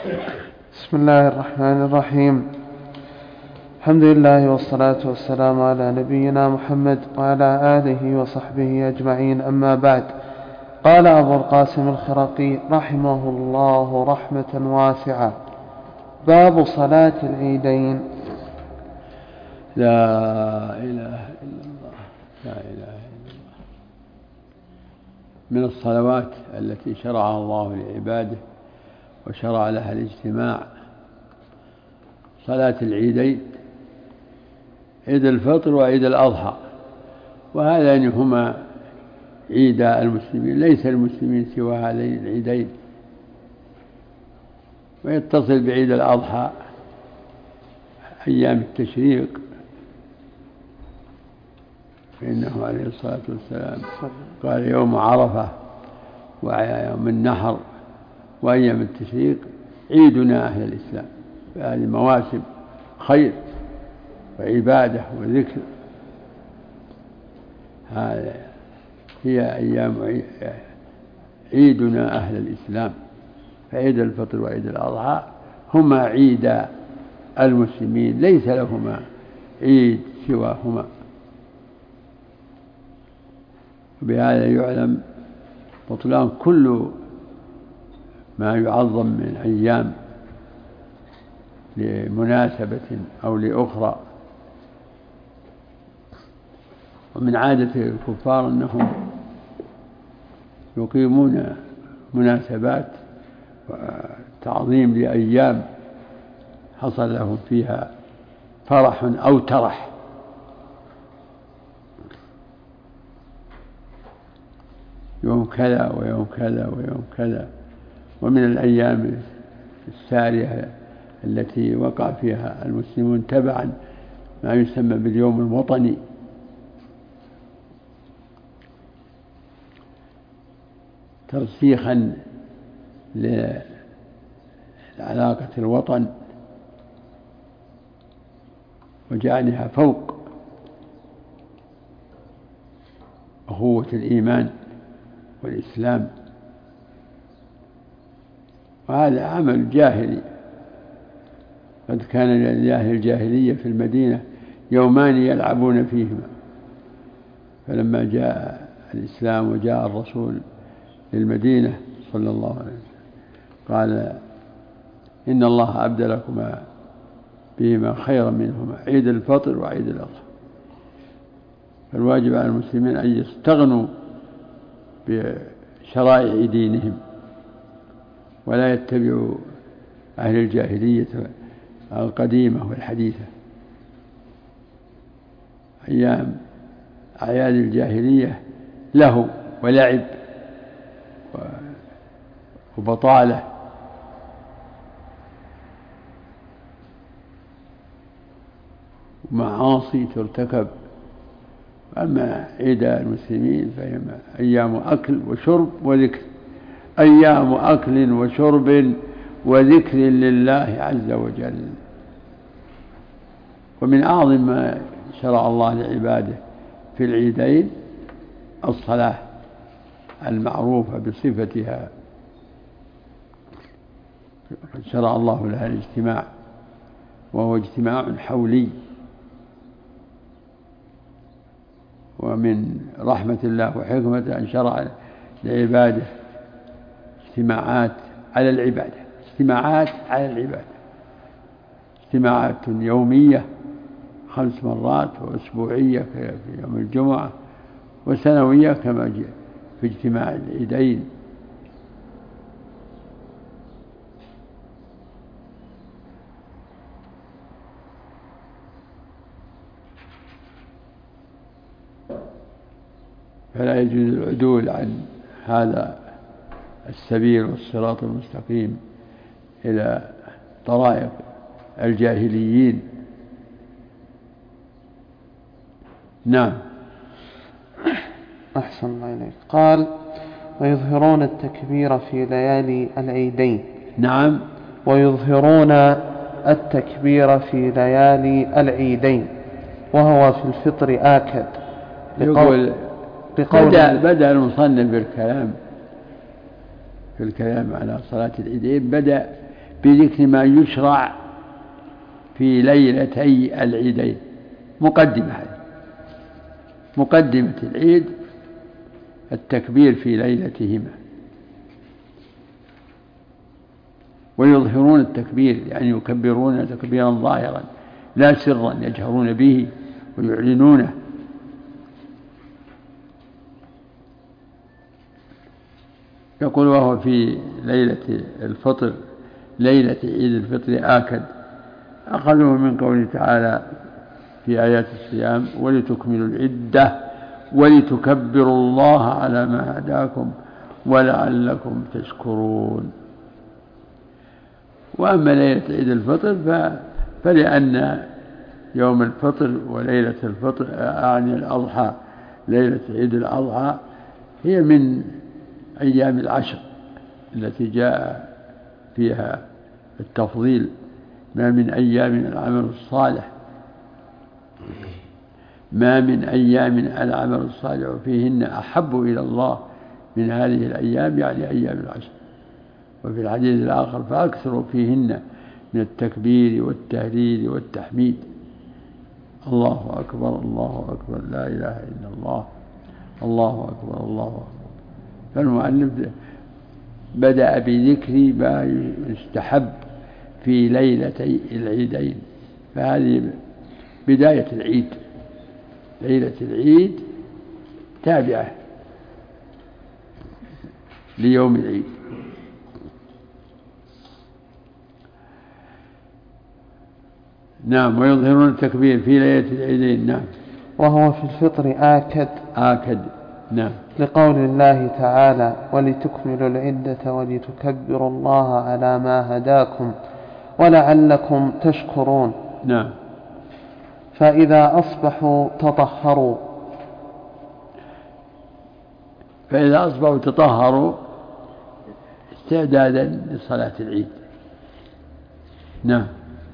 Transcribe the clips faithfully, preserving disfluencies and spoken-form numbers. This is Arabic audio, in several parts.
بسم الله الرحمن الرحيم. الحمد لله والصلاة والسلام على نبينا محمد وعلى آله وصحبه أجمعين، أما بعد. قال أبو القاسم الخرقي رحمه الله رحمة واسعة: باب صلاة العيدين. لا إله إلا الله، لا إله إلا الله. من الصلوات التي شرعها الله لعباده وشرع لها الاجتماع صلاة العيدين، عيد الفطر وعيد الأضحى، وهذان هما عيدا المسلمين، ليس المسلمين سوى هذين العيدين. ويتصل بعيد الأضحى أيام التشريق، فإنه عليه الصلاة والسلام قال: يوم عرفة ويوم النحر وأيام التشريق عيدنا أهل الإسلام. فهذه مواسم خير وعبادة وذكر، هذه هي أيام عيدنا أهل الإسلام. فعيد الفطر وعيد الأضحى هما عيدا المسلمين، ليس لهما عيد سواهما. وبهذا يعلم بطلان كل ما يعظم من أيام لمناسبة أو لأخرى. ومن عادة الكفار أنهم يقيمون مناسبات وتعظيم لأيام حصل لهم فيها فرح أو ترح. يوم كذا ويوم كذا ويوم كذا. ومن الأيام السارية التي وقع فيها المسلمون تبعا ما يسمى باليوم الوطني، ترسيخا لعلاقة الوطن وجعلها فوق أخوة الإيمان والإسلام. وهذا عمل جاهلي، قد كان لأهل الجاهلية في المدينة يومان يلعبون فيهما، فلما جاء الإسلام وجاء الرسول للمدينة صلى الله عليه وسلم قال: إن الله أبدلكما بهما خيرا منهما، عيد الفطر وعيد الأضحى. فالواجب على المسلمين أن يستغنوا بشرائع دينهم ولا يتبعوا أهل الجاهلية القديمة والحديثة. أيام أعياد الجاهلية له ولعب وبطالة، ومعاصي ترتكب. أما عيد المسلمين فهي أيام أكل وشرب وذكر، أيام أكل وشرب وذكر لله عز وجل. ومن أعظم ما شرع الله لعباده في العيدين الصلاة المعروفة بصفتها، قد شرع الله لها الاجتماع، وهو اجتماع حولي. ومن رحمة الله وحكمته أن شرع لعباده اجتماعات على العبادة، اجتماعات على العبادة، اجتماعات يومية خمس مرات، وأسبوعية في يوم الجمعة، وسنوية كما جاء في اجتماع العيدين. فلا يجوز العدول عن هذا السبيل والصراط المستقيم إلى طرائق الجاهليين. نعم. أحسن الله إليك. قال: ويظهرون التكبير في ليالي العيدين. نعم. ويظهرون التكبير في ليالي العيدين، وهو في الفطر آكد. يقول بدأ, بدأ المصنف بالكلام في الكلام على صلاة العيدين، بدأ بذكر ما يشرع في ليلتي العيدين. مقدمة هذه مقدمة العيد التكبير في ليلتهما، ويظهرون التكبير يعني يكبرون تكبيرا ظاهرا لا سرا يجهرون به ويعلنونه. يقول وهو في ليلة الفطر ليلة عيد الفطر آكد، أخذوه من قوله تعالى في آيات الصيام ولتكملوا العدة ولتكبروا الله على ما هداكم ولعلكم تشكرون. وأما ليلة عيد الفطر فلأن يوم الفطر وليلة الفطر يعني الأضحى ليلة عيد الأضحى هي من أيام العشر التي جاء فيها التفضيل، ما من أيام العمل الصالح ما من أيام العمل الصالح فيهن أحب إلى الله من هذه الأيام يعني أيام العشر. وفي الحديث الآخر فأكثروا فيهن من التكبير والتهليل والتحميد. الله أكبر الله أكبر لا إله إلا الله الله أكبر الله أكبر. فالمؤلف بدأ بذكر ما يستحب في ليلتي العيدين، فهذه بداية العيد. ليلة العيد تابعة ليوم العيد. نعم ويظهرون التكبير في ليلة العيدين. نعم وهو في الفطر آكد آكد. نعم لقول الله تعالى ولتكملوا العدة ولتكبروا الله على ما هداكم ولعلكم تشكرون. نعم فإذا أصبحوا تطهروا فإذا أصبحوا تطهروا استعدادا لصلاة العيد. نعم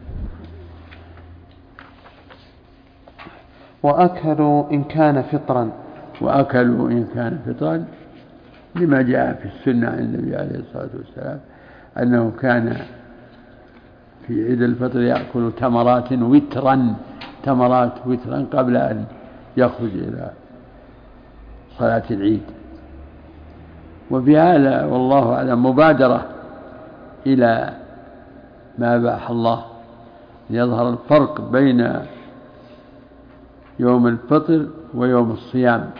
وأكلوا إن كان فطرا وأكلوا إن كان فطرا لما جاء في السنة عن النبي عليه الصلاة والسلام أنه كان في عيد الفطر يأكل تمرات وترا تمرات وترا قبل أن يخرج إلى صلاة العيد. وفي هذا والله أعلم مبادرة إلى ما أباح الله ليظهر الفرق بين يوم الفطر ويوم الصيام.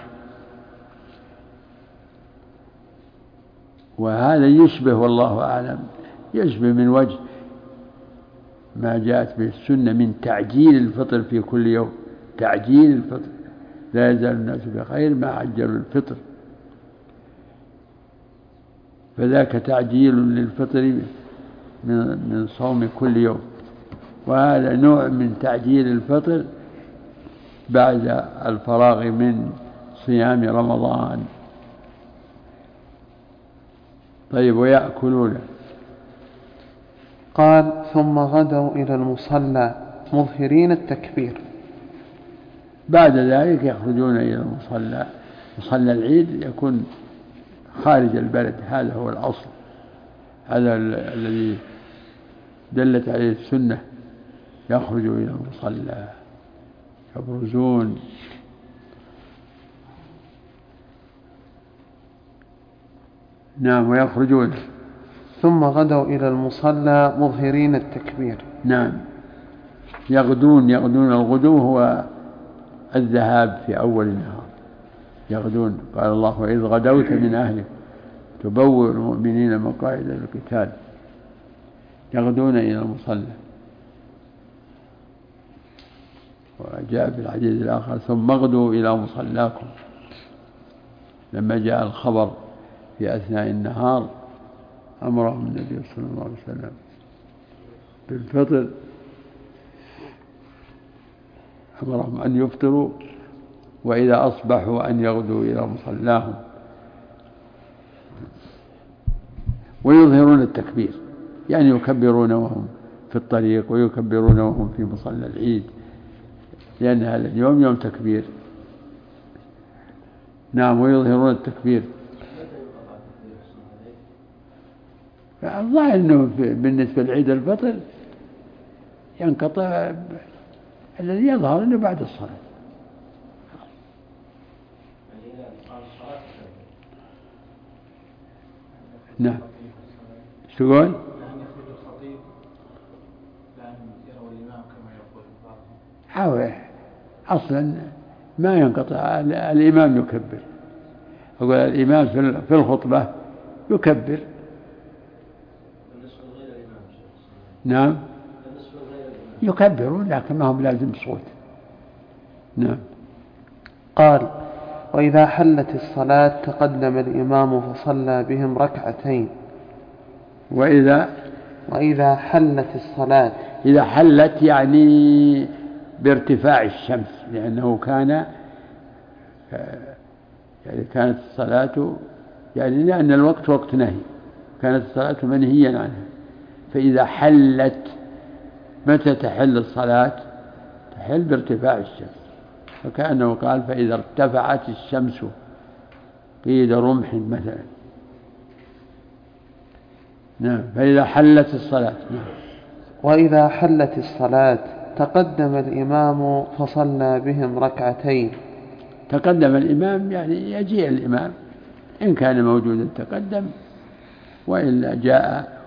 وهذا يشبه والله أعلم يشبه من وجه ما جاءت به السنة من تعجيل الفطر في كل يوم. تعجيل الفطر لا يزال الناس بخير ما عجلوا الفطر، فذاك تعجيل للفطر من صوم كل يوم، وهذا نوع من تعجيل الفطر بعد الفراغ من صيام رمضان. طيب ويأكلون. قال ثم غدوا إلى المصلى مظهرين التكبير. بعد ذلك يخرجون إلى المصلى. مصلى العيد يكون خارج البلد، هذا هو الأصل، هذا الذي دلت عليه السنة. يخرج إلى المصلى يبرزون. نعم ويخرجون. ثم غدوا إلى المصلى مظهرين التكبير. نعم يغدون. يغدون الغدو هو الذهاب في أول النهار. يغدون قال الله وإذ غدوت من أهلك تبوئ المؤمنين مقاعد للقتال. يغدون إلى المصلى. وجاء في الحديث الآخر ثم اغدوا إلى مصلاكم، لما جاء الخبر في أثناء النهار أمرهم النبي صلى الله عليه وسلم بالفطر، أمرهم أن يفطروا وإذا أصبحوا أن يغدوا إلى مصلاهم. ويظهرون التكبير يعني يكبرون وهم في الطريق ويكبرون وهم في مصلى العيد، لأن هذا اليوم يوم تكبير. نعم ويظهرون التكبير. الظاهر أنه بالنسبة لعيد الفطر ينقطع، الذي يظهر أنه بعد الصلاة. نعم. تقول حاول أصلا ما ينقطع، الإمام يكبر. أقول الإمام في الخطبة يكبر. نعم يكبرون لكن ما هم لازم صوت. نعم. قال: وإذا حلت الصلاة تقدم الإمام فصلى بهم ركعتين. وإذا وإذا حلت الصلاة، إذا حلت يعني بارتفاع الشمس، لأنه كان يعني كانت الصلاة يعني لأن الوقت وقت نهي، كانت الصلاة منهيا عنها. فإذا حلت، متى تحل الصلاة؟ تحل بارتفاع الشمس، فكأنه قال فإذا ارتفعت الشمس قيد رمح مثلا. نعم. فإذا حلت الصلاة. نعم. وإذا حلت الصلاة تقدم الإمام فصلى بهم ركعتين. تقدم الإمام يعني يجيء الإمام، إن كان موجودا تقدم، وإلا جاء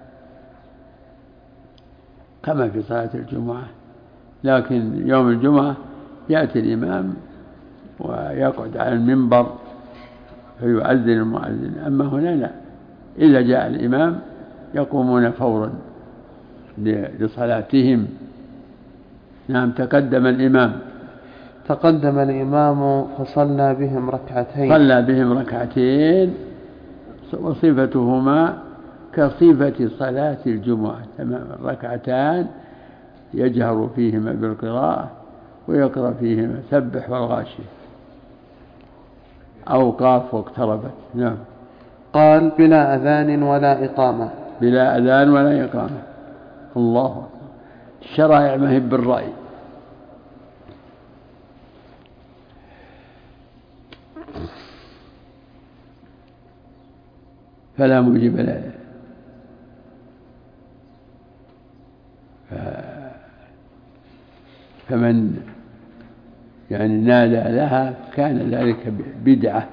كما في صلاة الجمعة. لكن يوم الجمعة يأتي الإمام ويقعد على المنبر فيؤذن المؤذن، أما هنا لا، إذا جاء الإمام يقومون فورا لصلاتهم. نعم. تقدم الإمام تقدم الإمام فصلى بهم ركعتين. صلى بهم ركعتين، وصفتهما كصفة صلاة الجمعة تمام، ركعتان يجهر فيهما بالقراءة ويقرأ فيهما سبح والغاشية أو قاف واقتربت. نعم. قال: بلا أذان ولا إقامة. بلا أذان ولا إقامة. الله أكبر. الشرائع ما هي بالرأي. فلا موجب له. فمن يعني نادى لها كان ذلك بدعة،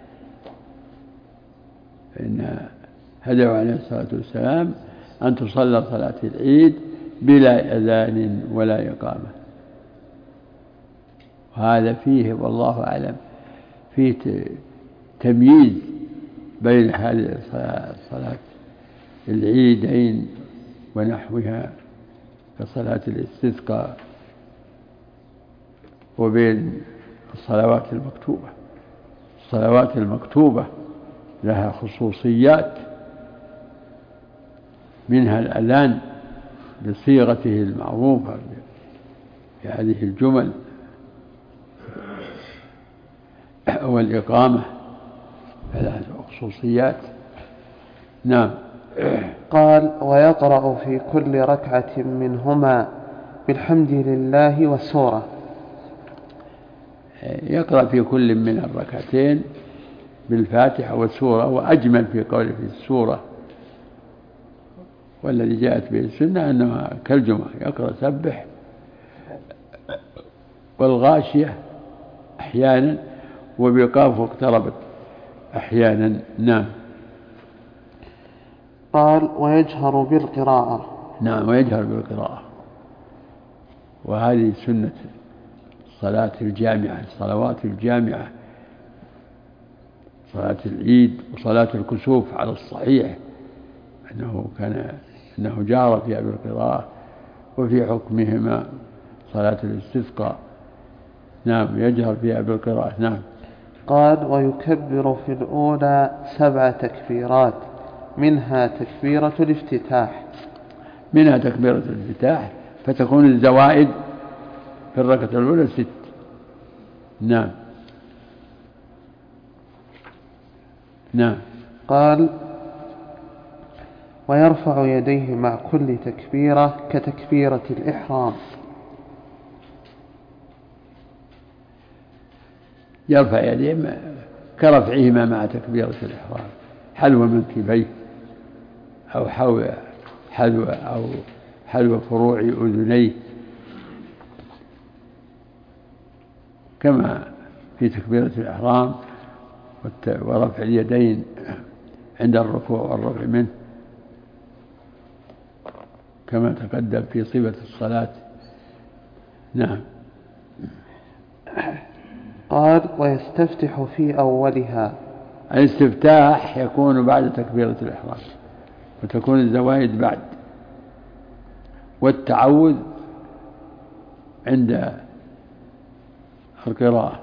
فإن هدوا عليه الصلاة والسلام أن تصلى صلاة العيد بلا أذان ولا إقامة. وهذا فيه والله أعلم فيه تمييز بين هذه الصلاة العيدين ونحوها كصلاة الاستسقاء، وبين الصلوات المكتوبة. الصلوات المكتوبة لها خصوصيات، منها الأذان بصيغته المعروفة بهذه الجمل، والإقامة لها خصوصيات. نعم. قال: ويقرأ في كل ركعة منهما بالحمد لله والسورة. يقرأ في كل من الركعتين بالفاتحة والسورة، وأجمل في قوله في السورة، والذي جاءت به السنة أنها كالجمعة، يقرأ سبح والغاشية أحيانا وبقاف واقتربت أحيانا. نعم. قال: ويجهر بالقراءة. نعم. ويجهر بالقراءة، وهذه سنة الصلاة الجامعة، الصلوات الجامعة، صلاة العيد وصلاة الكسوف على الصحيح أنه كان أنه جار فيها بالقراءة، وفي حكمهما صلاة الاستسقاء. نعم. يجهر فيها بالقراءة. نعم. قال: ويكبر في الأولى سبع تكبيرات، منها تكبيرة الافتتاح. منها تكبيرة الافتتاح، فتكون الزوائد في الركعة الأولى ست. نعم. نعم. قال: ويرفع يديه مع كل تكبيرة كتكبيرة الإحرام. يرفع يديه كرفعهما مع تكبيرة الإحرام، حلو منكبيه أو حلو حلو أو حلو فروع أذنيه، كما في تكبيرة الإحرام ورفع اليدين عند الركوع والرفع منه، كما تقدم في صفة الصلاة. نعم. قال: ويستفتح في أولها. الاستفتاح يكون بعد تكبيرة الإحرام، وتكون الزوائد بعد، والتعوذ عند القراءة.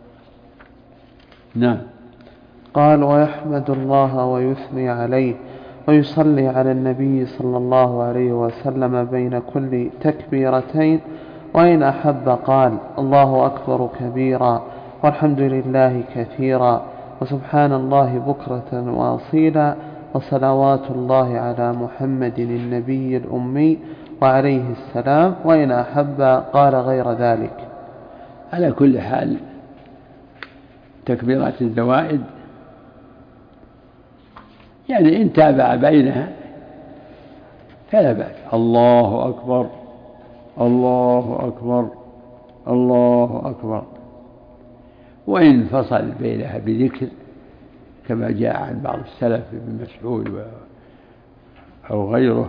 نعم. قال: ويحمد الله ويثني عليه ويصلي على النبي صلى الله عليه وسلم بين كل تكبيرتين، وإن أحب قال: الله أكبر كبيرا والحمد لله كثيرا وسبحان الله بكرة وأصيلا وصلوات الله على محمد النبي الأمي وعليه السلام، وإن أحب قال غير ذلك. على كل حال تكبيرات الزوائد يعني إن تابع بينها فلا بأس. الله أكبر الله أكبر الله أكبر، وإن فصل بينها بذكر كما جاء عن بعض السلف ابن مسعود أو غيره: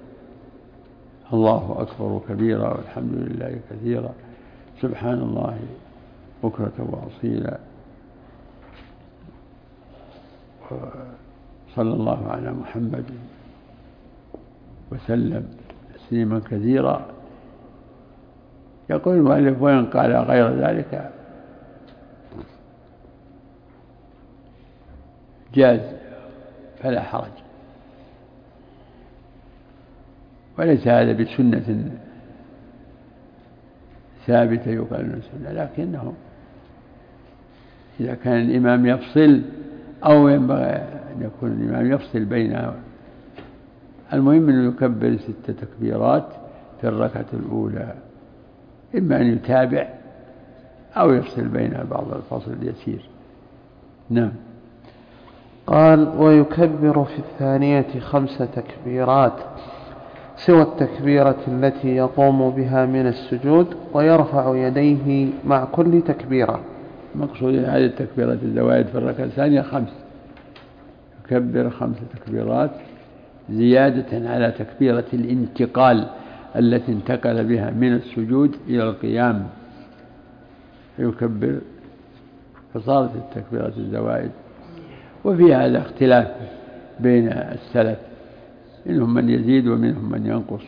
الله أكبر كبيرا والحمد لله كثيرا سبحان الله بكرة وأصيلا صلى الله على محمد وسلم تسليما كثيرا. يقول المؤلف: وإن قال غير ذلك جاز فلا حرج، وليس هذا بسنة ثابتة يقال انها سنة، لكنه إذا كان الإمام يفصل أو ينبغي أن يكون الإمام يفصل بينها، المهم أنه يكبر ست تكبيرات في الركعة الأولى، إما أن يتابع أو يفصل بينها بعض الفصل اليسير. نعم. قال: ويكبر في الثانية خمس تكبيرات سوى التكبيرة التي يقوم بها من السجود، ويرفع يديه مع كل تكبيرة. مقصود هذه التكبيرات الزوائد في الركعة الثانية خمس، يكبر خمس تكبيرات زيادة على تكبيرة الانتقال التي انتقل بها من السجود إلى القيام، يكبر، فصارت التكبيرات الزوائد. وفي هذا اختلاف بين السلف، منهم من يزيد ومنهم من ينقص،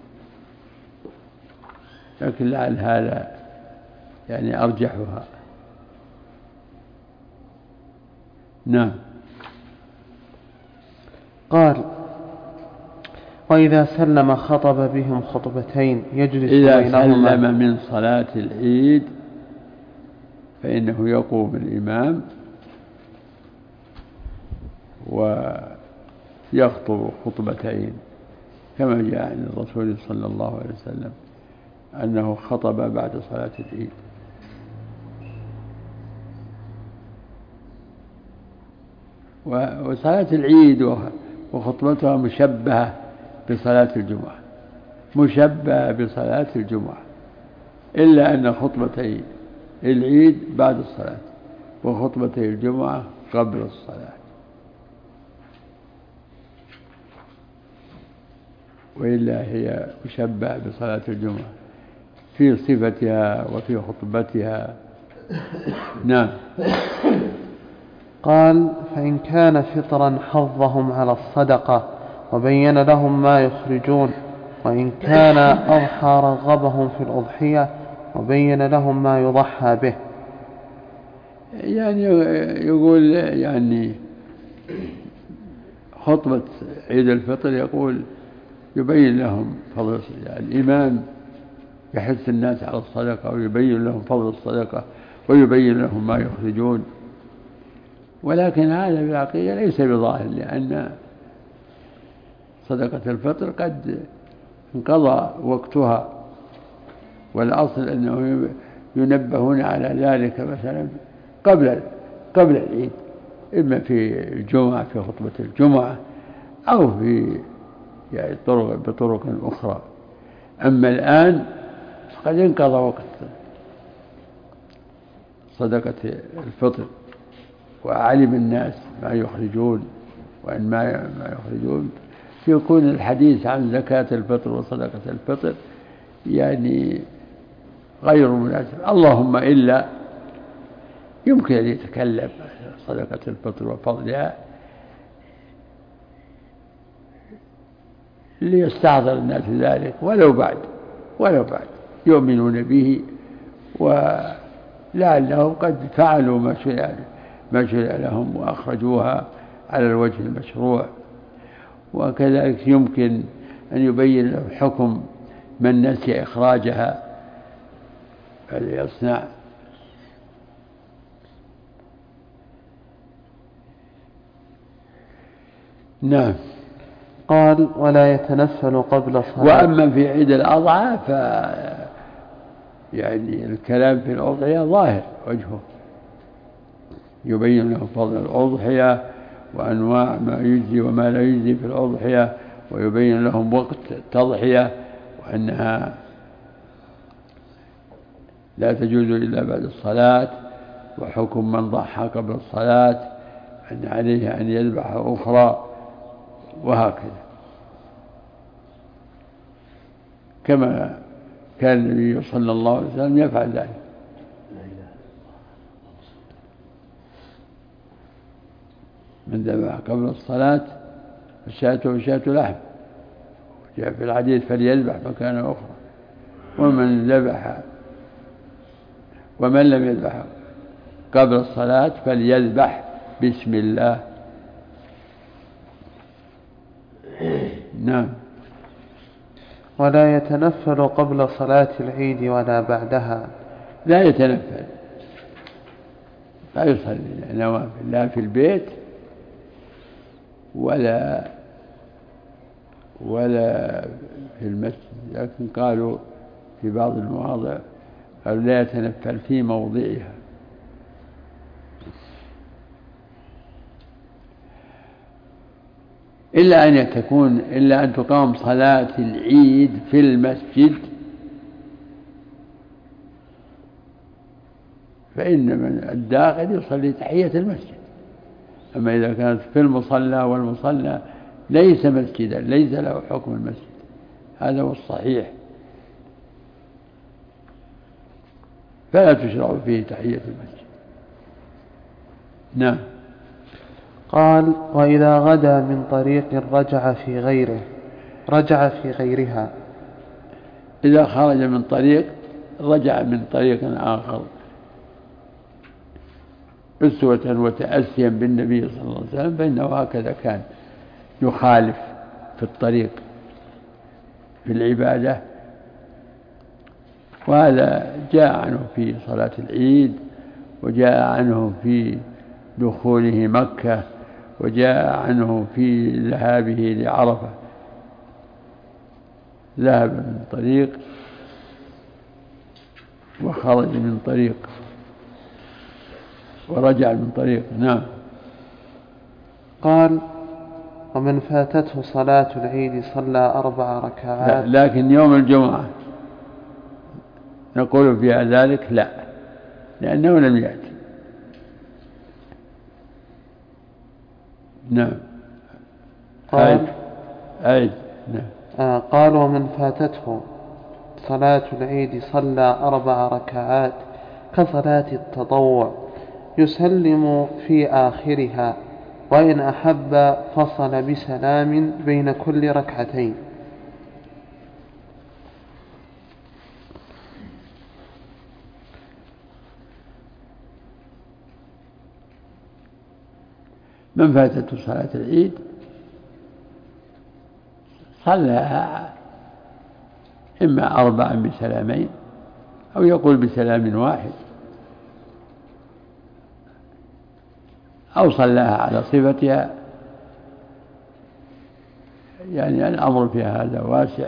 لكن لعل هذا يعني أرجحها. نعم. قال: وإذا سلم خطب بهم خطبتين يجلس إذا بينهما. سلم من صلاة العيد فإنه يقوم الإمام ويخطب خطبتين، كما جاء عن الرسول صلى الله عليه وسلم أنه خطب بعد صلاة العيد. وصلاة العيد وخطبتها مشبهة بصلاة الجمعة، مشبهة بصلاة الجمعة، إلا أن خطبتي العيد بعد الصلاة وخطبتي الجمعة قبل الصلاة، وإلا هي مشبهة بصلاة الجمعة في صفتها وفي خطبتها. نعم. قال: فإن كان فطرا حظهم على الصدقة وبين لهم ما يخرجون، وإن كان أضحى رغبهم في الأضحية وبين لهم ما يضحى به. يعني يقول يعني خطبة عيد الفطر يقول يبين لهم فضل، يعني الإمام يحث الناس على الصدقة ويبين لهم فضل الصدقة ويبين لهم ما يخرجون، ولكن هذا في الحقيقة ليس بظاهر، لأن صدقة الفطر قد انقضى وقتها، والأصل أنه ينبهون على ذلك مثلا قبل قبل العيد، إما في الجمعة في خطبة الجمعة أو في يعني طرق بطرق أخرى. أما الآن فقد انقضى وقت صدقة الفطر، وعلم الناس ما يخرجون وإن ما يخرجون، يكون الحديث عن زكاة الفطر وصدقة الفطر يعني غير مناسب. اللهم إلا يمكن أن يتكلم صدقة الفطر وفضلها ليستحضر الناس ذلك، ولو بعد ولو بعد يؤمنون به، ولعلهم قد فعلوا ما شرع ما شرع لهم وأخرجوها على الوجه المشروع. وكذلك يمكن أن يبين له حكم من نسي إخراجها فليصنع. نعم. قال: ولا يتنفل قبل صلاة. وأما في عيد الأضحى ف يعني الكلام في الأضحية ظاهر وجهه، يبين له فضل الأضحية وأنواع ما يجزي وما لا يجزي في الأضحية، ويبين لهم وقت التضحية وأنها لا تجوز إلا بعد الصلاة، وحكم من ضحى قبل الصلاة أن عليه أن يذبح أخرى، وهكذا كما كان النبي صلى الله عليه وسلم يفعل ذلك. من ذبح قبل الصلاة الشاة وشاة لحم، جاء في الحديث فليذبح مكان أخرى. ومن ذبح ومن لم يذبح قبل الصلاة فليذبح بسم الله. نعم. ولا يتنفل قبل صلاة العيد ولا بعدها. لا يتنفل، لا يصلي نوافل لا في البيت ولا ولا في المسجد، لكن قالوا في بعض المواضع قالوا لا يتنفل في موضعها. إلا أن تكون إلا أن تقام صلاة العيد في المسجد، فإن من الداخل يصلي تحية المسجد. أما إذا كانت في المصلى والمصلى ليس مسجدا ليس له حكم المسجد، هذا هو الصحيح، فلا تشرع فيه تحية المسجد. نعم. قال: وإذا غدا من طريق رجع في غيره رجع في غيرها. إذا خرج من طريق رجع من طريق آخر أسوة وتأسيا بالنبي صلى الله عليه وسلم، فإنه هكذا كان يخالف في الطريق في العبادة. وهذا جاء عنه في صلاة العيد، وجاء عنه في دخوله مكة، وجاء عنه في ذهابه لعرفة، ذهب من طريق وخرج من طريق ورجع من طريق. نعم. قال: ومن فاتته صلاة العيد صلى أربع ركعات. لكن يوم الجمعة نقول فيها ذلك لا، لأنه لم يأتي. نعم. قال عيد. نعم. آه قال: ومن فاتته صلاة العيد صلى أربع ركعات كصلاة التطوع يسلم في آخرها، وإن أحب فصل بسلام بين كل ركعتين. من فاتته صلاة العيد صلىها إما أربعا بسلامين أو يقول بسلام واحد، أو صلىها على صفتها، يعني الأمر في هذا واسع.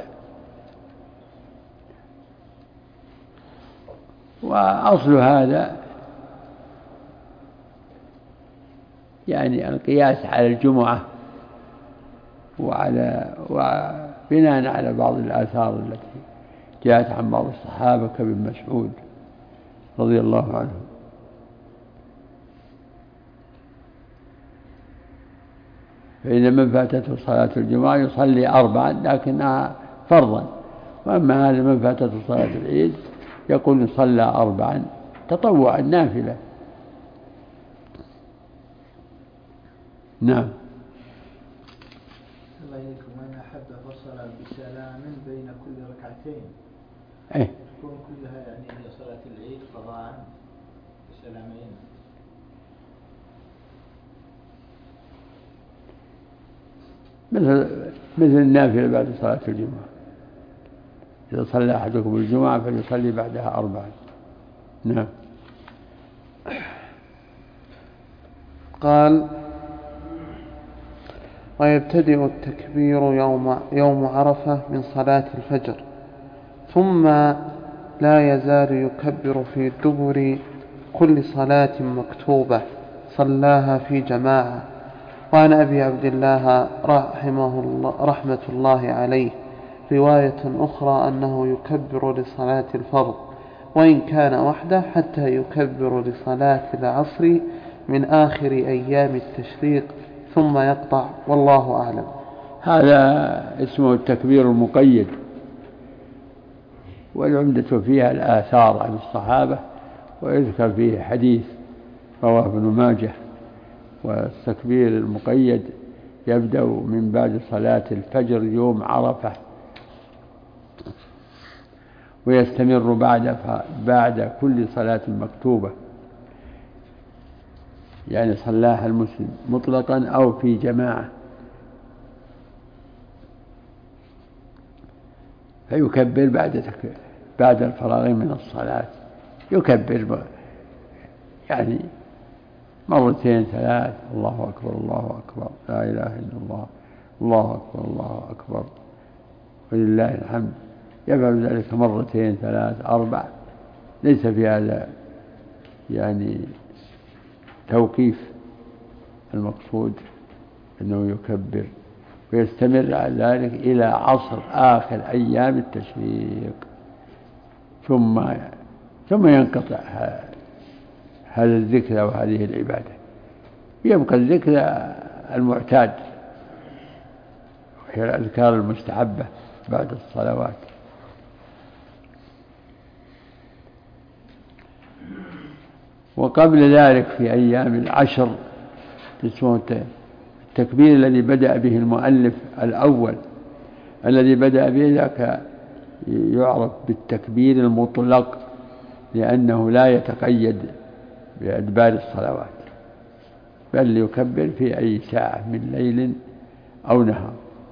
وأصل هذا يعني القياس على الجمعة، وعلى وبناء على بعض الآثار التي جاءت عن بعض الصحابة كابن مسعود رضي الله عنه. فإذا من فاتته صلاة الجمعة يصلي أربعا لكنها فرضا، وأما هذا من فاتته صلاة العيد يقول يصلى أربعا تطوعا نافلة. نعم. الله يليكم، من أحب فصل بسلام بين كل ركعتين إيه؟ تكون كلها يعني صلاة العيد قضاء بسلامين. مثل مثل النافلة بعد صلاة الجمعة، إذا صلى أحدكم الجمعة فليصلي بعدها أربعا. نعم. قال: ويبتدئ التكبير يوم, يوم عرفة من صلاة الفجر، ثم لا يزال يكبر في دبر كل صلاة مكتوبة صلاها في جماعة. وعن أبي عبد الله رحمه الله رحمة الله عليه رواية أخرى أنه يكبر لصلاة الفرض وإن كان وحده حتى يكبر لصلاة العصر من آخر أيام التشريق ثم يقطع، والله أعلم. هذا اسمه التكبير المقيد، والعمدة فيها الآثار عن الصحابة، ويذكر فيه حديث رواه ابن ماجه. والتكبير المقيد يبدأ من بعد صلاة الفجر يوم عرفة، ويستمر بعد بعد كل صلاة مكتوبة، يعني صلاها المسلم مطلقا أو في جماعة، فيكبر بعد بعد الفراغ من الصلاة، يكبر يعني مرتين ثلاث، الله أكبر الله أكبر لا إله إلا الله، الله أكبر الله أكبر ولله الحمد، يفعل ذلك مرتين ثلاث أربع، ليس في هذا يعني توقيف، المقصود أنه يكبر ويستمر على ذلك إلى عصر آخر أيام التشريق، ثم ثم ينقطع هذا الذكر وهذه العبادة، يبقى الذكر المعتاد وهي الأذكار المستحبة بعد الصلوات. وقبل ذلك في أيام العشر اسمه التكبير الذي بدأ به المؤلف الأول، الذي بدأ به ذاك يعرف بالتكبير المطلق، لأنه لا يتقيد بأدبار الصلوات، بل يكبر في أي ساعة من ليل أو نهار.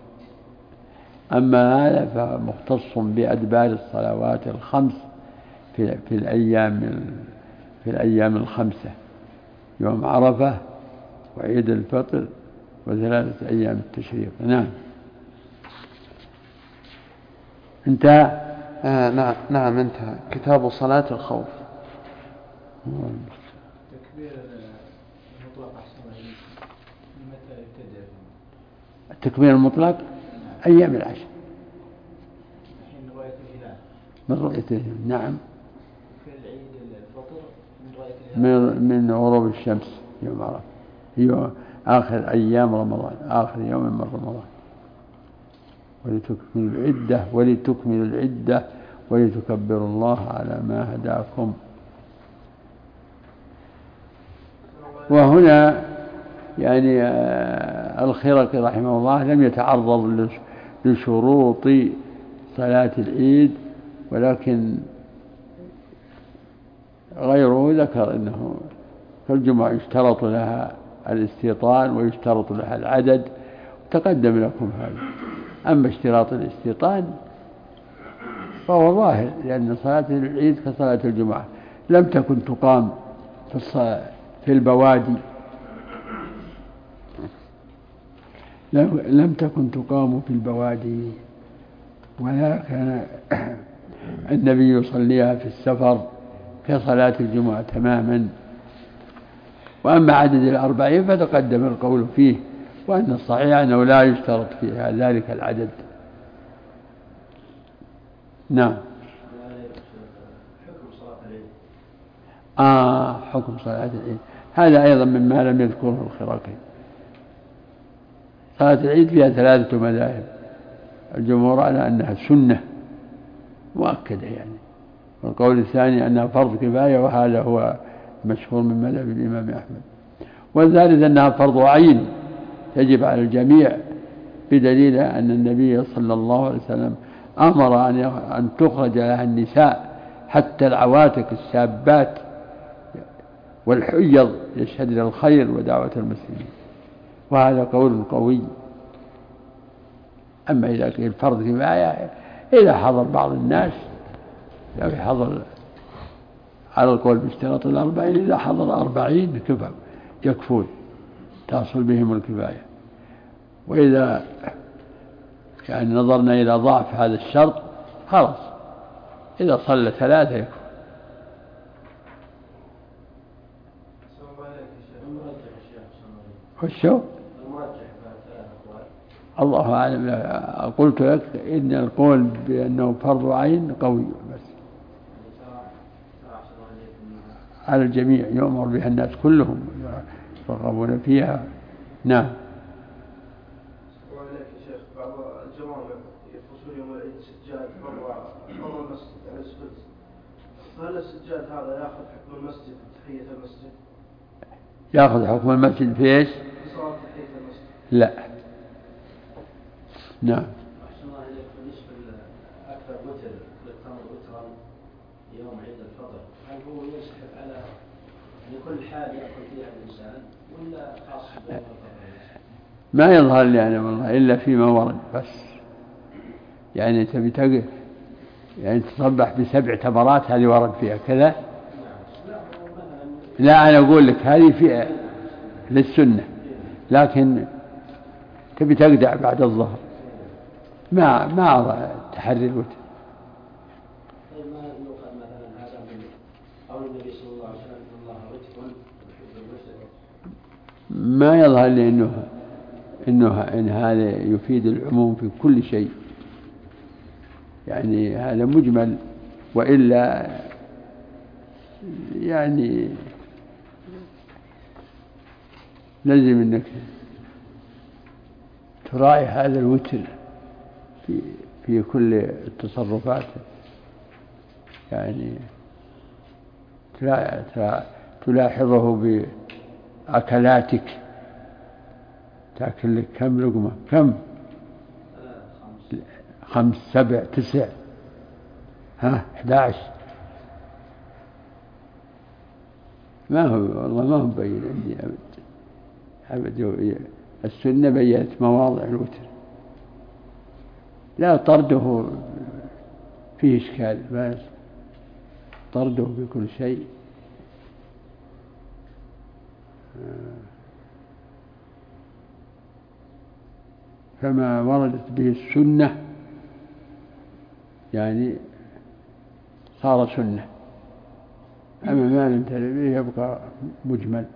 أما هذا فمختص بأدبار الصلوات الخمس في, في الأيام في الأيام الخمسة، يوم عرفة وعيد الفطر وثلاثة أيام التشريق. نعم. انتهى. آه نعم نعم انتهى كتاب صلاة الخوف. تكبير المطلق أحسن متى يبتدئ؟ التكبير المطلق أيام العشر من رؤية الهلال. من رؤية الهلال. نعم. في العيد الفطر من رؤية الهلال. من, من غروب الشمس يوم عرفة، يوم آخر أيام رمضان، آخر يوم من رمضان. ولتكملوا العدة ولتكملوا العدة ولتكبروا الله على ما هداكم. وهنا يعني الخرقي رحمه الله لم يتعرض لشروط صلاة العيد، ولكن غيره ذكر أنه فالجمعة يشترط لها الاستيطان ويشترط لها العدد، تقدم لكم هذا. أما اشتراط الاستيطان فهو ظاهر، لأن صلاة العيد كصلاة الجمعة لم تكن تقام في البوادي، لم تكن تقام في البوادي، ولا كان النبي يصليها في السفر كصلاة الجمعة تماما. وأما عدد الأربعين فتقدم القول فيه، وأن الصحيح أنه لا يشترط فيها ذلك العدد. نعم. آه حكم صلاة العيد هذا أيضا مما لم يذكره الخراقي. صلاة العيد فيها ثلاثة مذاهب، الجمهور على أنها سنة مؤكدة يعني، والقول الثاني أنها فرض كفاية وهذا هو مشهور من مذهب الإمام أحمد، والثالث أنها فرض عين تجب على الجميع، بدليل أن النبي صلى الله عليه وسلم أمر أن تخرج لها النساء حتى العواتق الشابات والحيض يشهدن الخير ودعوة المسلمين، وهذا قول قوي. أما إذا كان فرض كفاية إذا حضر بعض الناس لو حضر على القول باشتراط الأربعين، إذا حضر أربعين كفى يكفون تصل بهم الكفاية. وإذا يعني نظرنا إلى ضعف هذا الشرط خلاص إذا صلى ثلاثة يكفون. وشو؟ الله أعلم. قلت لك إن القول بأنه فرض عين قوي، بس على الجميع يؤمر بها الناس كلهم يرغبون فيها. نعم. وعليك يا شيخ بعض الجوامع يفصل يوم العيد سجاد برا برا المسجد على السجود، هل السجاد هذا يأخذ حكم المسجد تحية المسجد؟ يأخذ حكم المسجد في إيش؟ صلاة تحية المسجد. لا. نعم. أحسن الله إليك. بالنسبة لأكثر وتر للتمر وترا يوم عيد الفطر، هل هو ينسحب على يعني كل حال يأكل فيها الإنسان ولا خاص بيوم الفطر؟ ما يظهر لي أنا والله إلا فيما ورد بس، يعني تبي تقل يعني تصبح بسبع تمرات هذه ورد فيها كذا. لا أنا أقول لك هذه في للسنة، لكن تبي تقدع بعد الظهر ما ما أرى تحري الوتر. طيب ما يقال مثلا هذا من قول النبي صلى الله عليه وسلم إن الله وتر يحب الوتر؟ ما يظهر لي إنه إنه إن هذا يفيد العموم في كل شيء، يعني هذا مجمل، وإلا يعني لازم إنك تراعي هذا الوتر في في كل التصرفات، يعني تلاحظه بأكلاتك، تأكل لك كم لقمة؟ كم؟ خمس سبع تسع ها احداعش. ما هو والله ما هو بين عندي أبد أبد. السنة بيّنت مواضع الوتر، لا طرده فيه إشكال، بس طرده بكل شيء. فما وردت به السنة يعني صار سنة، أما ما لم ترد به يبقى مجمل.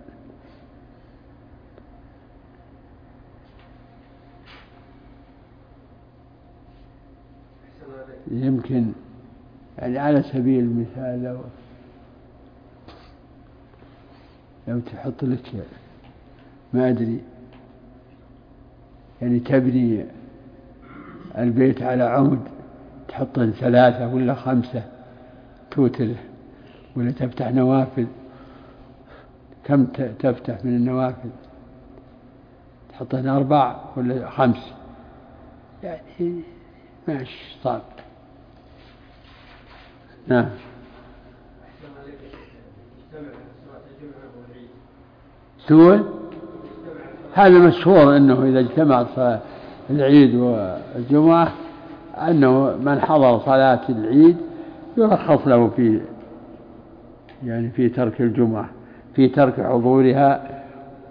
يمكن يعني على سبيل المثال لو لو تحط لك ما أدري يعني تبني البيت على عمد، تحط ثلاثة ولا خمسة توتر، ولا تفتح نوافذ، كم تفتح من النوافذ؟ تحطهن أربع ولا خمس، يعني ماشي صعب. نعم. تقول هذا مشهور أنه إذا اجتمعت صلاة العيد والجمعة أنه من حضر صلاة العيد يرخص له في يعني في ترك الجمعة، في ترك حضورها،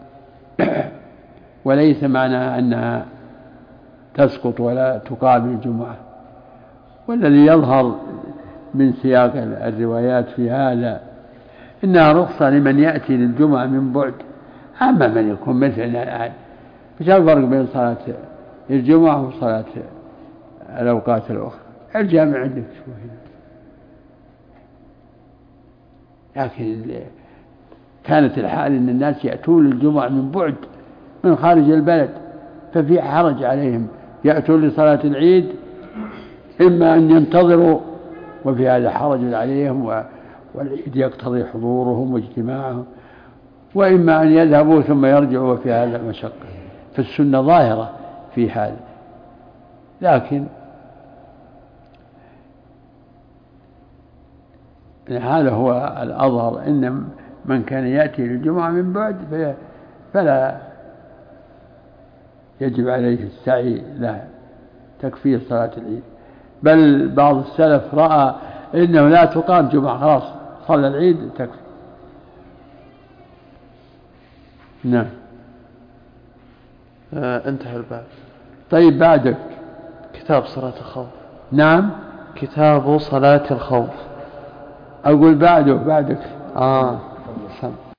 وليس معناها أنها تسقط ولا تقابل الجمعة. والذي يظهر من سياق الروايات في هذا إنها رخصة لمن يأتي للجمعة من بعد، أما من يكون مثلنا الآن وش الفرق بين صلاة الجمعة وصلاة الأوقات الأخرى؟ الجامع عندك شو هنا. لكن كانت الحال أن الناس يأتون للجمعة من بعد من خارج البلد، ففي حرج عليهم يأتون لصلاة العيد، إما أن ينتظروا وفي هذا حرج عليهم والعيد يقتضي حضورهم واجتماعهم، وإما أن يذهبوا ثم يرجعوا وفي هذا مشقة. فالسنة ظاهرة في هذا، لكن هذا هو الأظهر، إن من كان يأتي للجمعة من بعد فلا يجب عليه السعي لا تكفيه صلاة العيد. بل بعض السلف رأى إنه لا تقام جمعة، خلاص صلى العيد تكفي. نعم. آه انتهى الباب. طيب بعدك كتاب صلاة الخوف. نعم كتاب صلاة الخوف. أقول بعده بعدك. آه